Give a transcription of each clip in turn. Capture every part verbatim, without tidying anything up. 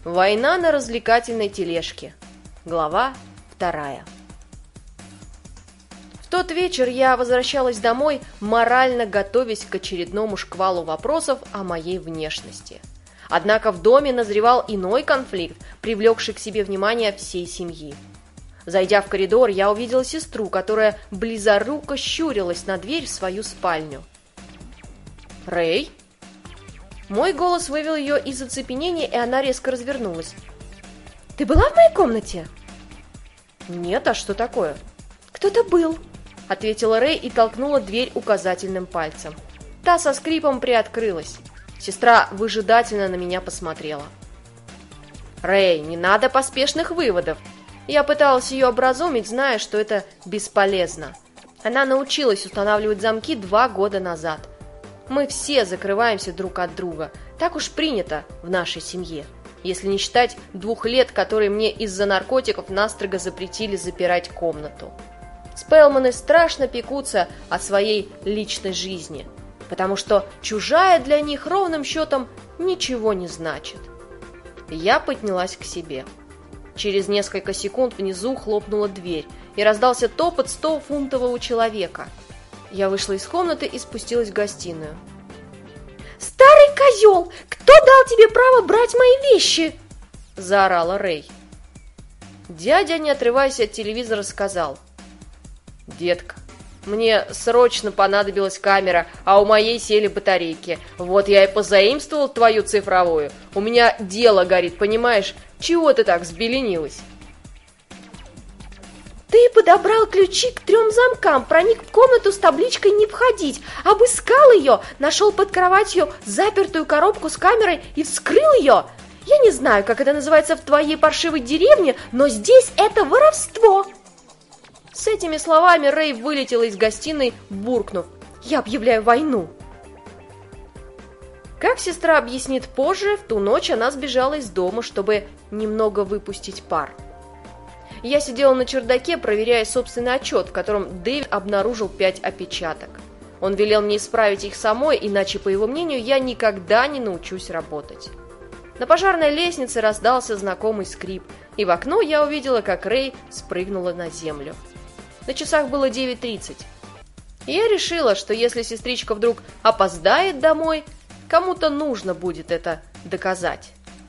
Война на развлекательной тележке. Глава вторая. В тот вечер я возвращалась домой, морально готовясь к очередному шквалу вопросов о моей внешности. Однако в доме назревал иной конфликт, привлекший к себе внимание всей семьи. Зайдя в коридор, я увидела сестру, которая близоруко щурилась на дверь в свою спальню. «Рэй?» Мой голос вывел ее из оцепенения, и она резко развернулась. «Ты была в моей комнате?» «Нет, а что такое?» «Кто-то был», — ответила Рэй и толкнула дверь указательным пальцем. Та со скрипом приоткрылась. Сестра выжидательно на меня посмотрела. «Рэй, не надо поспешных выводов!» Я пыталась ее образумить, зная, что это бесполезно. Она научилась устанавливать замки два года назад. Мы все закрываемся друг от друга. Так уж принято в нашей семье. Если не считать двух лет, которые мне из-за наркотиков настрого запретили запирать комнату. Спелманы страшно пекутся о своей личной жизни, потому что чужая для них ровным счетом ничего не значит. Я поднялась к себе. Через несколько секунд внизу хлопнула дверь, и раздался топот стофунтового человека. Я вышла из комнаты и спустилась в гостиную. «Старый козел! Кто дал тебе право брать мои вещи?» – заорала Рэй. Дядя, не отрываясь от телевизора, сказал: «Детка, мне срочно понадобилась камера, а у моей сели батарейки. Вот я и позаимствовал твою цифровую. У меня дело горит, понимаешь? Чего ты так взбеленилась?» «Ты подобрал ключи к трем замкам, проник в комнату с табличкой «Не входить», обыскал ее, нашел под кроватью запертую коробку с камерой и вскрыл ее. Я не знаю, как это называется в твоей паршивой деревне, но здесь это воровство!» С этими словами Рэй вылетела из гостиной, буркнув: «Я объявляю войну!» Как сестра объяснит позже, в ту ночь она сбежала из дома, чтобы немного выпустить пар. Я сидела на чердаке, проверяя собственный отчет, в котором Дэвид обнаружил пять опечаток. Он велел мне исправить их самой, иначе, по его мнению, я никогда не научусь работать. На пожарной лестнице раздался знакомый скрип, и в окно я увидела, как Рэй спрыгнула на землю. На часах было девять тридцать. И я решила, что если сестричка вдруг опоздает домой, кому-то нужно будет это доказать.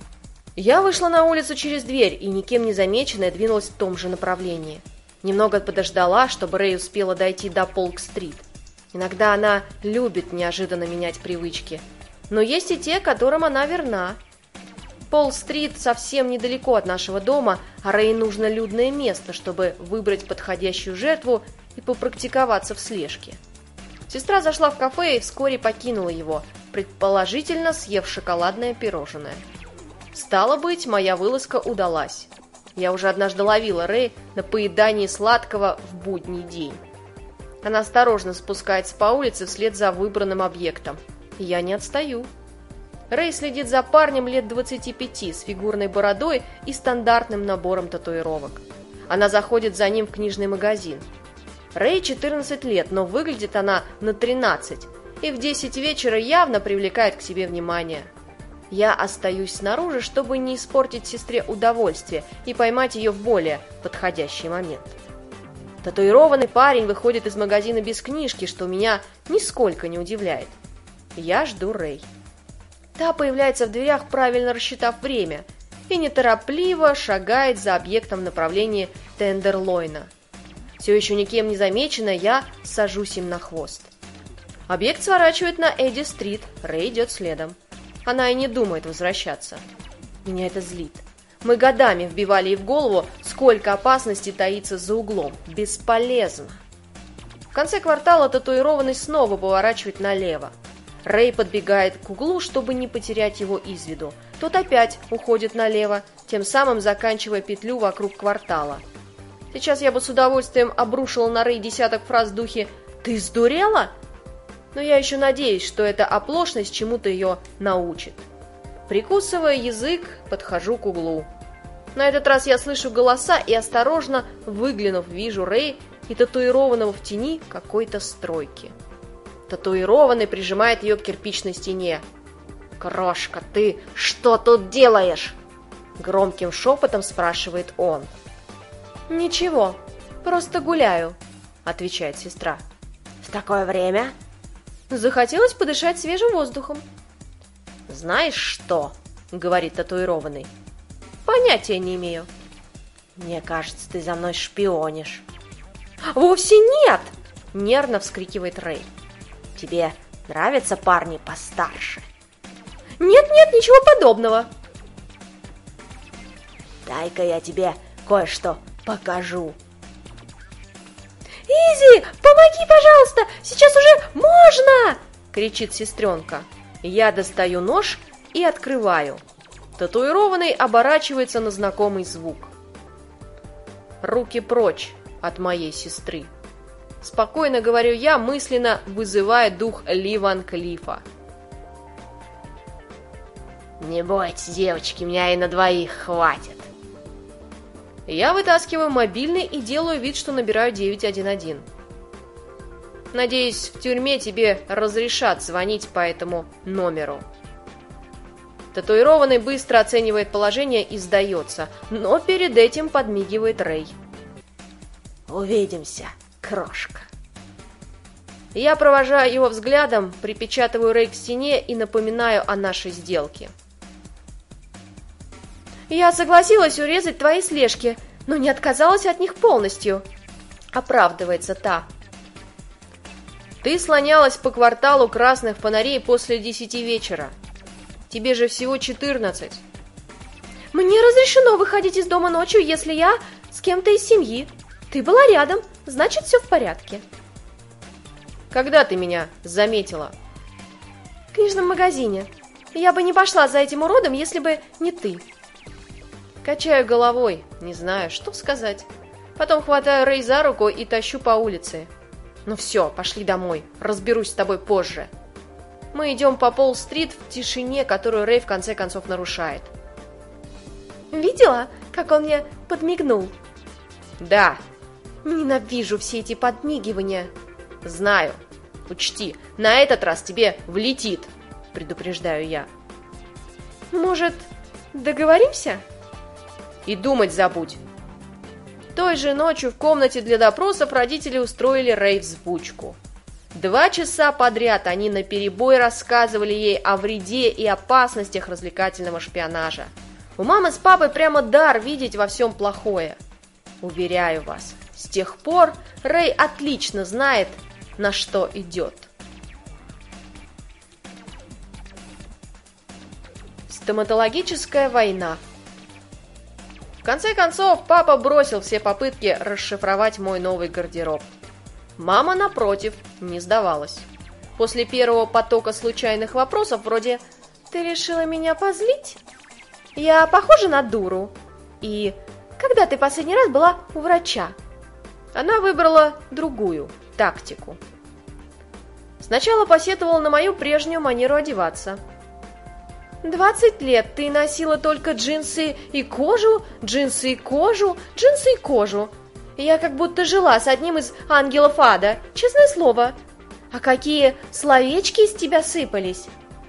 Я вышла на улицу через дверь и, никем не замеченная, двинулась в том же направлении. Немного подождала, чтобы Рэй успела дойти до Полк-стрит. Иногда она любит неожиданно менять привычки, но есть и те, которым она верна. Полк-стрит совсем недалеко от нашего дома, а Рэй нужно людное место, чтобы выбрать подходящую жертву и попрактиковаться в слежке. Сестра зашла в кафе и вскоре покинула его, предположительно съев шоколадное пирожное. Стало быть, моя вылазка удалась. Я уже однажды ловила Рэй на поедании сладкого в будний день. Она осторожно спускается по улице вслед за выбранным объектом. И я не отстаю. Рэй следит за парнем лет двадцати пяти с фигурной бородой и стандартным набором татуировок. Она заходит за ним в книжный магазин. Рэй четырнадцать лет, но выглядит она на тринадцать, и в десять вечера явно привлекает к себе внимание. Я остаюсь снаружи, чтобы не испортить сестре удовольствие и поймать ее в более подходящий момент. Татуированный парень выходит из магазина без книжки, что меня нисколько не удивляет. Я жду Рэй. Та появляется в дверях, правильно рассчитав время, и неторопливо шагает за объектом в направлении Тендерлойна. Все еще никем не замеченная, я сажусь им на хвост. Объект сворачивает на Эдди-стрит, Рэй идет следом. Она и не думает возвращаться. Меня это злит. Мы годами вбивали ей в голову, сколько опасностей таится за углом. Бесполезно. В конце квартала татуированный снова поворачивает налево. Рэй подбегает к углу, чтобы не потерять его из виду. Тот опять уходит налево, тем самым заканчивая петлю вокруг квартала. Сейчас я бы с удовольствием обрушила на Рэй десяток фраз в духе «Ты сдурела?», но я еще надеюсь, что эта оплошность чему-то ее научит. Прикусывая язык, подхожу к углу. На этот раз я слышу голоса и, осторожно выглянув, вижу Рэй и татуированного в тени какой-то стройки. Татуированный прижимает ее к кирпичной стене. «Крошка, ты что тут делаешь?» Громким шепотом спрашивает он. «Ничего, просто гуляю», — отвечает сестра. «В такое время?» «Захотелось подышать свежим воздухом». «Знаешь что?» — говорит татуированный. «Понятия не имею». «Мне кажется, ты за мной шпионишь». «Вовсе нет!» — нервно вскрикивает Рэй. «Тебе нравятся парни постарше?» «Нет-нет, ничего подобного». «Дай-ка я тебе кое-что покажу». «Изи, помоги, пожалуйста, сейчас уже можно!» — кричит сестренка. Я достаю нож и открываю. Татуированный оборачивается на знакомый звук. «Руки прочь от моей сестры!» Спокойно говорю я, мысленно вызывая дух Ли Ван Клифа. «Не бойтесь, девочки, меня и на двоих хватит». Я вытаскиваю мобильный и делаю вид, что набираю девять один один. Надеюсь, в тюрьме тебе разрешат звонить по этому номеру. Татуированный быстро оценивает положение и сдается, но перед этим подмигивает Рэй. «Увидимся, крошка». Я провожаю его взглядом, припечатываю Рэй к стене и напоминаю о нашей сделке. «Я согласилась урезать твои слежки, но не отказалась от них полностью», — оправдывается та. «Ты слонялась по кварталу красных фонарей после десяти вечера. Тебе же всего четырнадцать». «Мне разрешено выходить из дома ночью, если я с кем-то из семьи. Ты была рядом, значит, все в порядке». «Когда ты меня заметила?» «В книжном магазине. Я бы не пошла за этим уродом, если бы не ты». Качаю головой, не знаю, что сказать. Потом хватаю Рэй за руку и тащу по улице. «Ну все, пошли домой, разберусь с тобой позже». Мы идем по Пол-стрит в тишине, которую Рэй в конце концов нарушает. «Видела, как он мне подмигнул?» «Да». «Ненавижу все эти подмигивания». «Знаю. Учти, на этот раз тебе влетит», — предупреждаю я. «Может, договоримся?» «И думать забудь». Той же ночью в комнате для допросов родители устроили Рэй взбучку. Два часа подряд они наперебой рассказывали ей о вреде и опасностях развлекательного шпионажа. У мамы с папой прямо дар видеть во всем плохое. Уверяю вас, с тех пор Рэй отлично знает, на что идет. Стоматологическая война. В конце концов, папа бросил все попытки расшифровать мой новый гардероб. Мама, напротив, не сдавалась. После первого потока случайных вопросов вроде «Ты решила меня позлить? Я похожа на дуру?» И «Когда ты последний раз была у врача?» Она выбрала другую тактику. Сначала посетовала на мою прежнюю манеру одеваться. «Двадцать лет ты носила только джинсы и кожу, джинсы и кожу, джинсы и кожу. Я как будто жила с одним из ангелов ада, честное слово. А какие словечки из тебя сыпались!»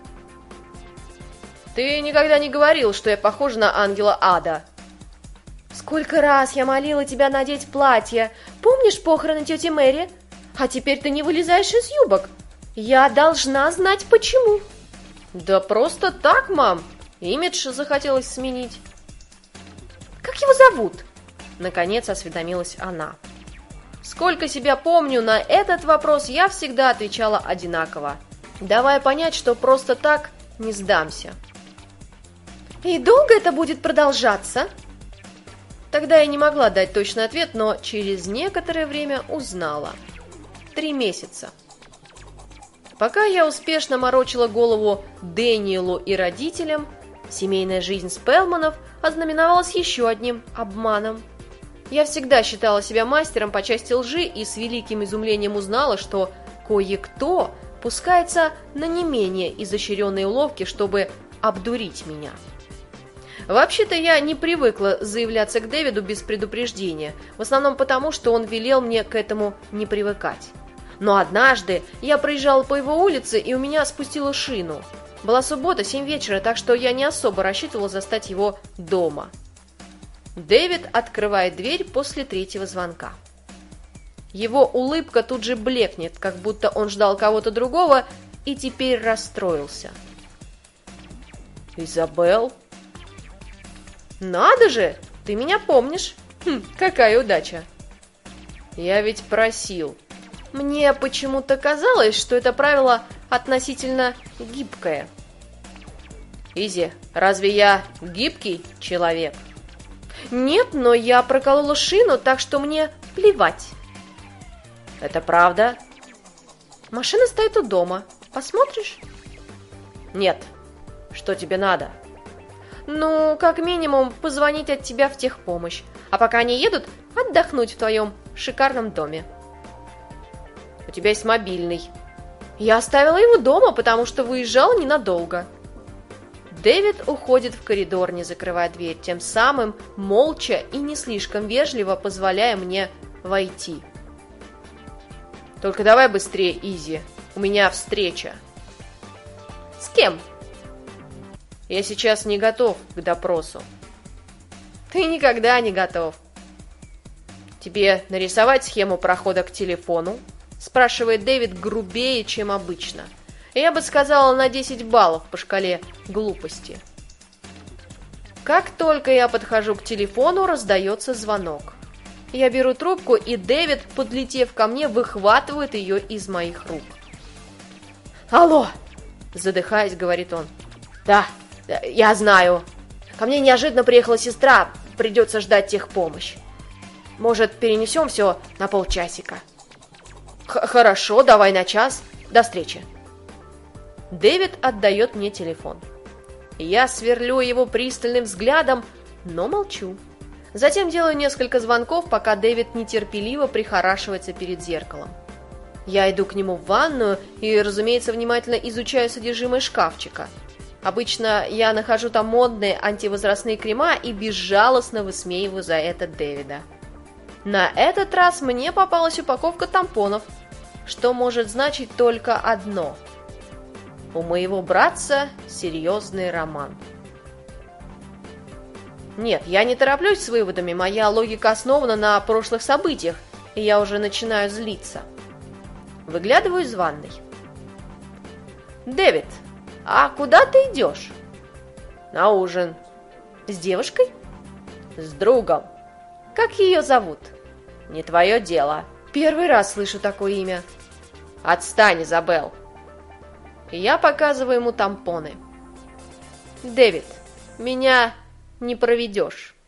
«Ты никогда не говорил, что я похожа на ангела ада». «Сколько раз я молила тебя надеть платье. Помнишь похороны тети Мэри? А теперь ты не вылезаешь из юбок. Я должна знать, почему». «Да просто так, мам. Имидж захотелось сменить». «Как его зовут?» Наконец осведомилась она. Сколько себя помню, на этот вопрос я всегда отвечала одинаково, давая понять, что просто так не сдамся. «И долго это будет продолжаться?» Тогда я не могла дать точный ответ, но через некоторое время узнала. Три месяца. Пока я успешно морочила голову Дэниелу и родителям, семейная жизнь Спелманов ознаменовалась еще одним обманом. Я всегда считала себя мастером по части лжи и с великим изумлением узнала, что кое-кто пускается на не менее изощренные уловки, чтобы обдурить меня. Вообще-то я не привыкла заявляться к Дэвиду без предупреждения, в основном потому, что он велел мне к этому не привыкать. Но однажды я проезжала по его улице, и у меня спустило шину. Была суббота, семь вечера, так что я не особо рассчитывала застать его дома. Дэвид открывает дверь после третьего звонка. Его улыбка тут же блекнет, как будто он ждал кого-то другого и теперь расстроился. «Изабелл?» «Надо же! Ты меня помнишь! Хм, какая удача!» «Я ведь просил!» Мне почему-то казалось, что это правило относительно гибкое. «Изи, разве я гибкий человек?» «Нет, но я проколола шину, так что мне плевать». «Это правда?» «Машина стоит у дома. Посмотришь?» «Нет. Что тебе надо?» «Ну, как минимум, позвонить от тебя в техпомощь, а пока они едут, отдохнуть в твоем шикарном доме». «У тебя есть мобильный». «Я оставила его дома, потому что выезжала ненадолго». Дэвид уходит в коридор, не закрывая дверь, тем самым молча и не слишком вежливо позволяя мне войти. «Только давай быстрее, Изи, у меня встреча». «С кем?» «Я сейчас не готов к допросу». «Ты никогда не готов». «Тебе нарисовать схему прохода к телефону?» Спрашивает Дэвид грубее, чем обычно. Я бы сказала, на десять баллов по шкале глупости. Как только я подхожу к телефону, раздается звонок. Я беру трубку, и Дэвид, подлетев ко мне, выхватывает ее из моих рук. «Алло!» – задыхаясь, говорит он. «Да, я знаю. Ко мне неожиданно приехала сестра, придется ждать техпомощь. Может, перенесем все на полчасика?» «Хорошо, давай на час. До встречи». Дэвид отдает мне телефон. Я сверлю его пристальным взглядом, но молчу. Затем делаю несколько звонков, пока Дэвид нетерпеливо прихорашивается перед зеркалом. Я иду к нему в ванную и, разумеется, внимательно изучаю содержимое шкафчика. Обычно я нахожу там модные антивозрастные крема и безжалостно высмеиваю за это Дэвида. На этот раз мне попалась упаковка тампонов, что может значить только одно. У моего братца серьезный роман. Нет, я не тороплюсь с выводами, моя логика основана на прошлых событиях, и я уже начинаю злиться. Выглядываю из ванной. «Дэвид, а куда ты идешь?» «На ужин». «С девушкой?» «С другом». «Как ее зовут?» «Не твое дело». «Первый раз слышу такое имя». «Отстань, Изабелл». Я показываю ему тампоны. «Дэвид, меня не проведешь».